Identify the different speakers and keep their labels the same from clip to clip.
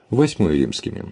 Speaker 1: 8 римскими.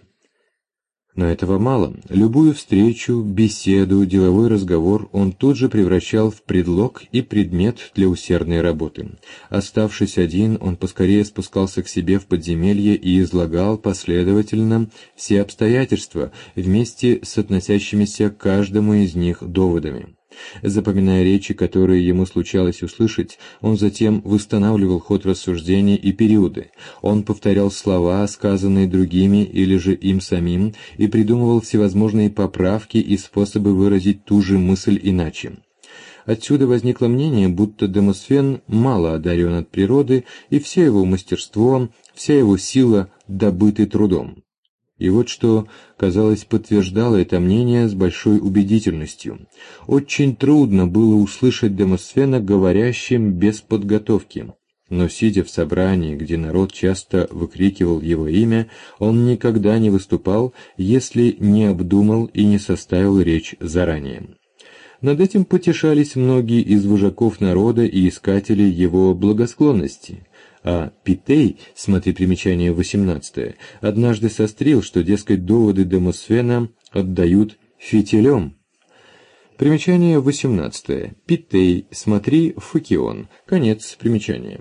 Speaker 1: Но этого мало. Любую встречу, беседу, деловой разговор он тут же превращал в предлог и предмет для усердной работы. Оставшись один, он поскорее спускался к себе в подземелье и излагал последовательно все обстоятельства, вместе с относящимися к каждому из них доводами. Запоминая речи, которые ему случалось услышать, он затем восстанавливал ход рассуждений и периоды. Он повторял слова, сказанные другими или же им самим, и придумывал всевозможные поправки и способы выразить ту же мысль иначе. Отсюда возникло мнение, будто Демосфен мало одарен от природы, и все его мастерство, вся его сила добыты трудом. И вот что, казалось, подтверждало это мнение с большой убедительностью. Очень трудно было услышать Демосфена говорящим без подготовки. Но, сидя в собрании, где народ часто выкрикивал его имя, он никогда не выступал, если не обдумал и не составил речь заранее. Над этим потешались многие из вожаков народа и искателей его благосклонности. А Питей, смотри примечание 18, однажды сострил, что, дескать, доводы Демосфена отдают фитилем. Примечание 18. Питей, смотри Фукион. Конец примечания.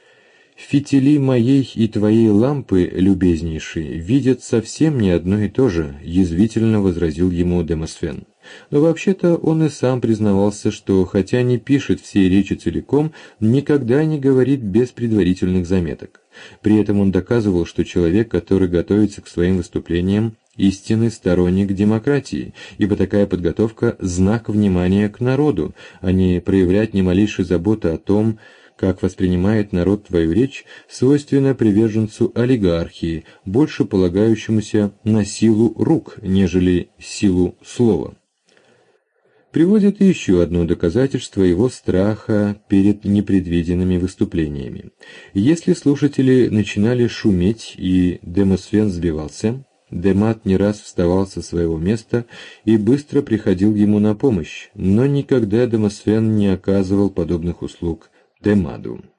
Speaker 1: «Фитили моей и твоей лампы, любезнейший, видят совсем не одно и то же», — язвительно возразил ему Демосфен. Но вообще-то он и сам признавался, что, хотя не пишет все речи целиком, никогда не говорит без предварительных заметок. При этом он доказывал, что человек, который готовится к своим выступлениям, истинный сторонник демократии, ибо такая подготовка – знак внимания к народу, а не проявлять ни малейшей заботы о том, как воспринимает народ твою речь, свойственно приверженцу олигархии, больше полагающемуся на силу рук, нежели силу слова. Приводит еще одно доказательство его страха перед непредвиденными выступлениями. Если слушатели начинали шуметь и Демосфен сбивался, Демат не раз вставал со своего места и быстро приходил ему на помощь, но никогда Демосфен не оказывал подобных услуг Демаду.